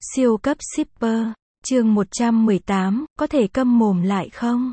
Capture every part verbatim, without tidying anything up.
Siêu cấp shipper, chương một trăm mười tám, có thể câm mồm lại không?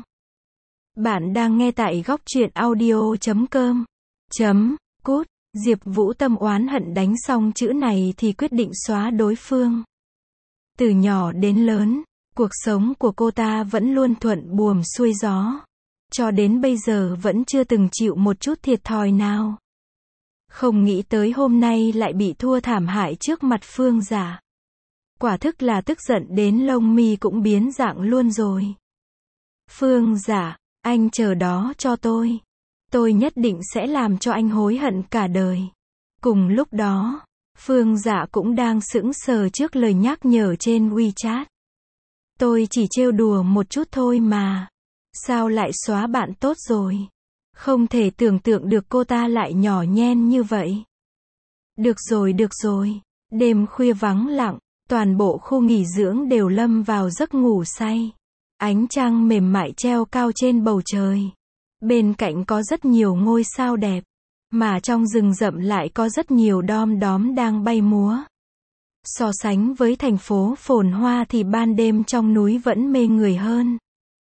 Bạn đang nghe tại góc truyện audio chấm com. Chấm, cút, Diệp Vũ Tâm oán hận đánh xong chữ này thì quyết định xóa đối phương. Từ nhỏ đến lớn, cuộc sống của cô ta vẫn luôn thuận buồm xuôi gió. Cho đến bây giờ vẫn chưa từng chịu một chút thiệt thòi nào. Không nghĩ tới hôm nay lại bị thua thảm hại trước mặt Phương Dạ. Quả thức là tức giận đến lông mi cũng biến dạng luôn rồi. Phương Dạ, anh chờ đó cho tôi. Tôi nhất định sẽ làm cho anh hối hận cả đời. Cùng lúc đó, Phương Dạ cũng đang sững sờ trước lời nhắc nhở trên WeChat. Tôi chỉ trêu đùa một chút thôi mà. Sao lại xóa bạn tốt rồi? Không thể tưởng tượng được cô ta lại nhỏ nhen như vậy. Được rồi được rồi. Đêm khuya vắng lặng, toàn bộ khu nghỉ dưỡng đều lâm vào giấc ngủ say. Ánh trăng mềm mại treo cao trên bầu trời. Bên cạnh có rất nhiều ngôi sao đẹp. Mà trong rừng rậm lại có rất nhiều đom đóm đang bay múa. So sánh với thành phố phồn hoa thì ban đêm trong núi vẫn mê người hơn.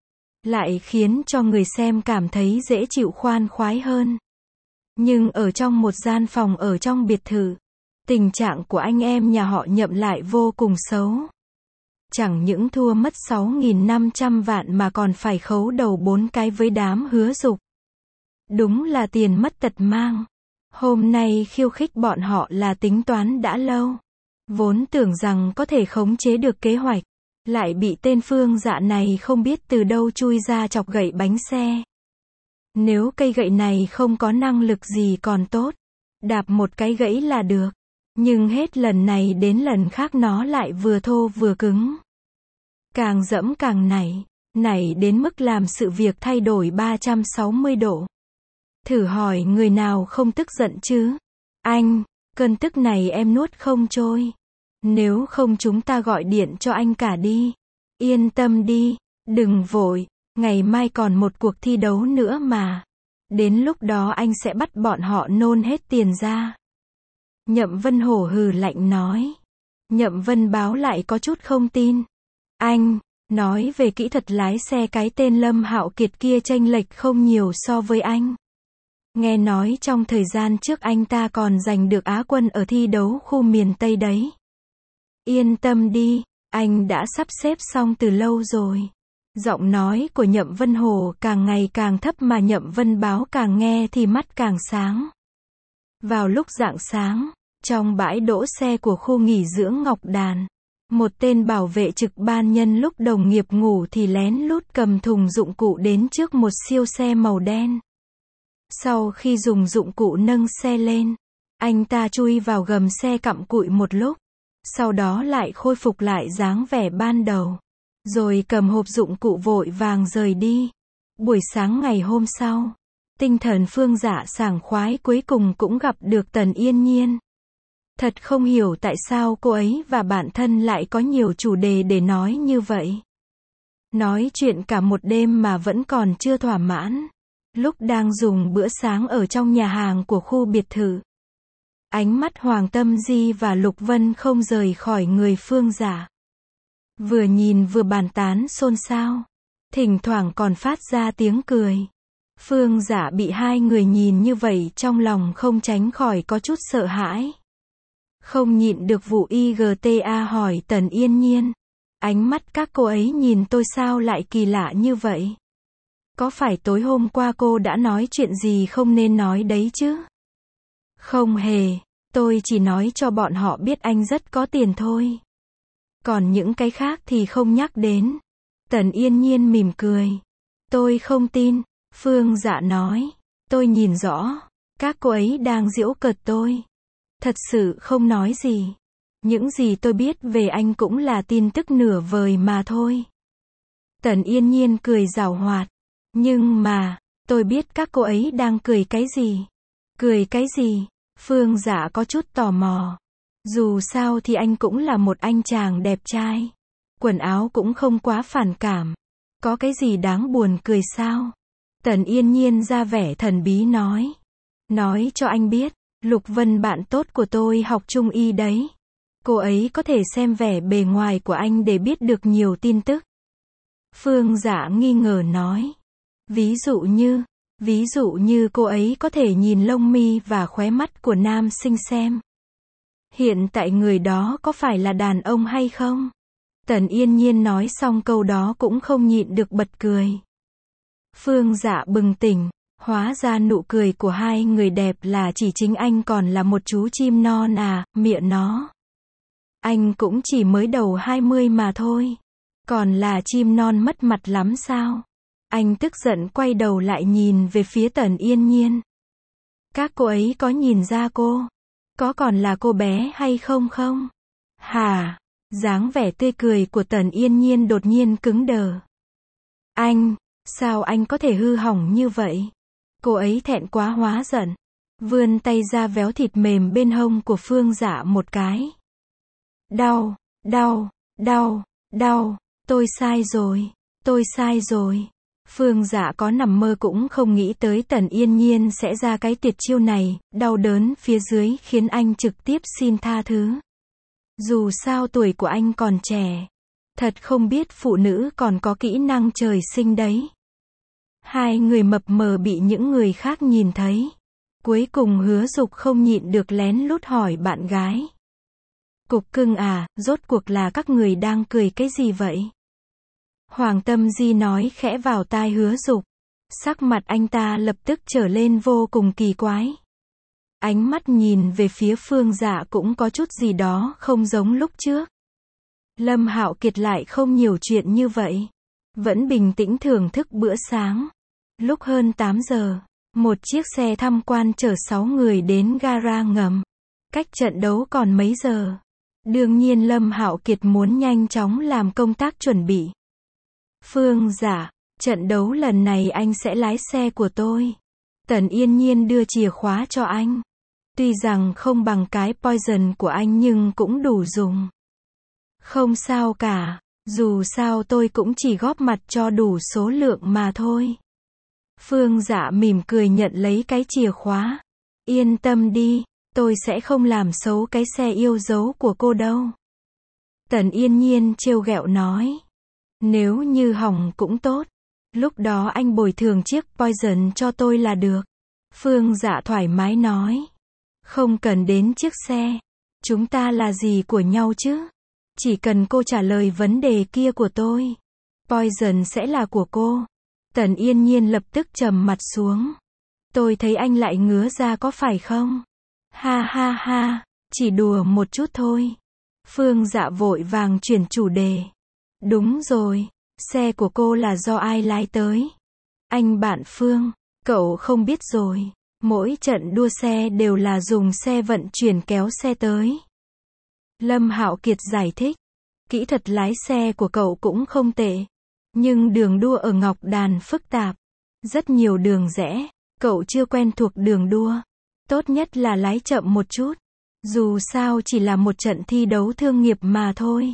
Lại khiến cho người xem cảm thấy dễ chịu khoan khoái hơn. Nhưng ở trong một gian phòng ở trong biệt thự, tình trạng của anh em nhà họ Nhậm lại vô cùng xấu. Chẳng những thua mất sáu nghìn năm trăm vạn mà còn phải khấu đầu bốn cái với đám Hứa Dục. Đúng là tiền mất tật mang. Hôm nay khiêu khích bọn họ là tính toán đã lâu. Vốn tưởng rằng có thể khống chế được kế hoạch. Lại bị tên Phương Dạ này không biết từ đâu chui ra chọc gậy bánh xe. Nếu cây gậy này không có năng lực gì còn tốt. Đạp một cái gãy là được. Nhưng hết lần này đến lần khác nó lại vừa thô vừa cứng. Càng dẫm càng nảy. Nảy đến mức làm sự việc thay đổi ba trăm sáu mươi độ. Thử hỏi người nào không tức giận chứ? Anh, cơn tức này em nuốt không trôi. Nếu không chúng ta gọi điện cho anh cả đi. Yên tâm đi, đừng vội, ngày mai còn một cuộc thi đấu nữa mà. Đến lúc đó anh sẽ bắt bọn họ nôn hết tiền ra. Nhậm Vân hổ hừ lạnh nói. Nhậm Vân Báo lại có chút không tin. Anh, nói về kỹ thuật lái xe cái tên Lâm Hạo Kiệt kia chênh lệch không nhiều so với anh. Nghe nói trong thời gian trước anh ta còn giành được Á quân ở thi đấu khu miền Tây đấy. Yên tâm đi, anh đã sắp xếp xong từ lâu rồi. Giọng nói của Nhậm Vân Hổ càng ngày càng thấp mà Nhậm Vân Báo càng nghe thì mắt càng sáng. Vào lúc rạng sáng, trong bãi đỗ xe của khu nghỉ dưỡng Ngọc Đàn, một tên bảo vệ trực ban nhân lúc đồng nghiệp ngủ thì lén lút cầm thùng dụng cụ đến trước một siêu xe màu đen. Sau khi dùng dụng cụ nâng xe lên, anh ta chui vào gầm xe cặm cụi một lúc. Sau đó lại khôi phục lại dáng vẻ ban đầu. Rồi cầm hộp dụng cụ vội vàng rời đi. Buổi sáng ngày hôm sau, tinh thần Phương Dạ sảng khoái cuối cùng cũng gặp được Tần Yên Nhiên. Thật không hiểu tại sao cô ấy và bản thân lại có nhiều chủ đề để nói như vậy. Nói chuyện cả một đêm mà vẫn còn chưa thỏa mãn. Lúc đang dùng bữa sáng ở trong nhà hàng của khu biệt thự. Ánh mắt Hoàng Tâm Di và Lục Vân không rời khỏi người Phương Dạ. Vừa nhìn vừa bàn tán xôn xao. Thỉnh thoảng còn phát ra tiếng cười. Phương Dạ bị hai người nhìn như vậy trong lòng không tránh khỏi có chút sợ hãi. Không nhịn được vụ i giê tê a hỏi Tần Yên Nhiên. Ánh mắt các cô ấy nhìn tôi sao lại kỳ lạ như vậy? Có phải tối hôm qua cô đã nói chuyện gì không nên nói đấy chứ? Không hề, tôi chỉ nói cho bọn họ biết anh rất có tiền thôi. Còn những cái khác thì không nhắc đến. Tần Yên Nhiên mỉm cười. Tôi không tin, Phương Dạ nói. Tôi nhìn rõ, các cô ấy đang giễu cợt tôi. Thật sự không nói gì. Những gì tôi biết về anh cũng là tin tức nửa vời mà thôi. Tần Yên Nhiên cười giảo hoạt. Nhưng mà, tôi biết các cô ấy đang cười cái gì. Cười cái gì? Phương Dạ có chút tò mò. Dù sao thì anh cũng là một anh chàng đẹp trai. Quần áo cũng không quá phản cảm. Có cái gì đáng buồn cười sao? Tần Yên Nhiên ra vẻ thần bí nói. Nói cho anh biết, Lục Vân bạn tốt của tôi học trung y đấy. Cô ấy có thể xem vẻ bề ngoài của anh để biết được nhiều tin tức. Phương Dạ nghi ngờ nói. Ví dụ như, ví dụ như cô ấy có thể nhìn lông mi và khóe mắt của nam sinh xem. Hiện tại người đó có phải là đàn ông hay không? Tần Yên Nhiên nói xong câu đó cũng không nhịn được bật cười. Phương Dạ bừng tỉnh, hóa ra nụ cười của hai người đẹp là chỉ chính anh còn là một chú chim non à, mịa nó. Anh cũng chỉ mới đầu hai mươi mà thôi. Còn là chim non mất mặt lắm sao? Anh tức giận quay đầu lại nhìn về phía Tần Yên Nhiên. Các cô ấy có nhìn ra cô? Có còn là cô bé hay không không? Hả? Dáng vẻ tươi cười của Tần Yên Nhiên đột nhiên cứng đờ. Anh, sao anh có thể hư hỏng như vậy? Cô ấy thẹn quá hóa giận. Vươn tay ra véo thịt mềm bên hông của Phương Dạ một cái. Đau, đau, đau, đau, tôi sai rồi, tôi sai rồi. Phương Dạ có nằm mơ cũng không nghĩ tới Tần Yên Nhiên sẽ ra cái tuyệt chiêu này, đau đớn phía dưới khiến anh trực tiếp xin tha thứ. Dù sao tuổi của anh còn trẻ. Thật không biết phụ nữ còn có kỹ năng trời sinh đấy. Hai người mập mờ bị những người khác nhìn thấy. Cuối cùng Hứa Dục không nhịn được lén lút hỏi bạn gái. Cục cưng à, rốt cuộc là các người đang cười cái gì vậy? Hoàng Tâm Di nói khẽ vào tai Hứa Dục. Sắc mặt anh ta lập tức trở lên vô cùng kỳ quái. Ánh mắt nhìn về phía Phương Dạ cũng có chút gì đó không giống lúc trước. Lâm Hạo Kiệt lại không nhiều chuyện như vậy. Vẫn bình tĩnh thưởng thức bữa sáng. Lúc hơn tám giờ, một chiếc xe tham quan chở sáu người đến gara ngầm. Cách trận đấu còn mấy giờ. Đương nhiên Lâm Hạo Kiệt muốn nhanh chóng làm công tác chuẩn bị. Phương Dạ, trận đấu lần này anh sẽ lái xe của tôi. Tần Yên Nhiên đưa chìa khóa cho anh. Tuy rằng không bằng cái Poison của anh nhưng cũng đủ dùng. Không sao cả, dù sao tôi cũng chỉ góp mặt cho đủ số lượng mà thôi. Phương Dạ mỉm cười nhận lấy cái chìa khóa. Yên tâm đi, tôi sẽ không làm xấu cái xe yêu dấu của cô đâu. Tần Yên Nhiên trêu ghẹo nói. Nếu như hỏng cũng tốt. Lúc đó anh bồi thường chiếc Poison cho tôi là được. Phương Dạ thoải mái nói. Không cần đến chiếc xe. Chúng ta là gì của nhau chứ? Chỉ cần cô trả lời vấn đề kia của tôi. Poison sẽ là của cô. Tần Yên Nhiên lập tức trầm mặt xuống. Tôi thấy anh lại ngứa ra có phải không? Ha ha ha, chỉ đùa một chút thôi. Phương Dạ vội vàng chuyển chủ đề. Đúng rồi, xe của cô là do ai lái tới? Anh bạn Phương, cậu không biết rồi. Mỗi trận đua xe đều là dùng xe vận chuyển kéo xe tới. Lâm Hạo Kiệt giải thích. Kỹ thuật lái xe của cậu cũng không tệ. Nhưng đường đua ở Ngọc Đàn phức tạp. Rất nhiều đường rẽ. Cậu chưa quen thuộc đường đua. Tốt nhất là lái chậm một chút. Dù sao chỉ là một trận thi đấu thương nghiệp mà thôi.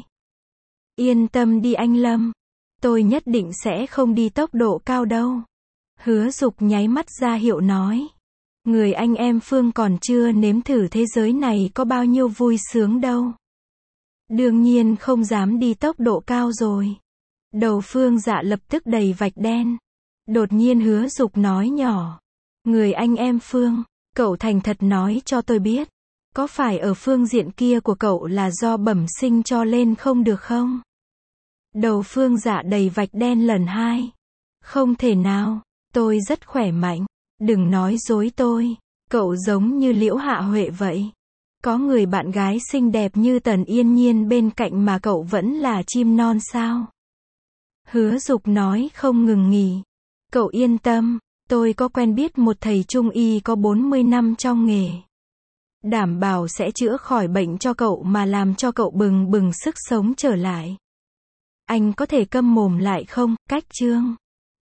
Yên tâm đi anh Lâm. Tôi nhất định sẽ không đi tốc độ cao đâu. Hứa Dục nháy mắt ra hiệu nói. Người anh em Phương còn chưa nếm thử thế giới này có bao nhiêu vui sướng đâu. Đương nhiên không dám đi tốc độ cao rồi. Đầu Phương Dạ lập tức đầy vạch đen. Đột nhiên Hứa Dục nói nhỏ. Người anh em Phương, cậu thành thật nói cho tôi biết. Có phải ở phương diện kia của cậu là do bẩm sinh cho lên không được không? Đầu Phương Dạ đầy vạch đen lần hai. Không thể nào, tôi rất khỏe mạnh. Đừng nói dối tôi. Cậu giống như Liễu Hạ Huệ vậy. Có người bạn gái xinh đẹp như Tần Yên Nhiên bên cạnh mà cậu vẫn là chim non sao? Hứa Dục nói không ngừng nghỉ. Cậu yên tâm, tôi có quen biết một thầy trung y có bốn mươi năm trong nghề. Đảm bảo sẽ chữa khỏi bệnh cho cậu mà làm cho cậu bừng bừng sức sống trở lại. Anh có thể câm mồm lại không, Cách Trương?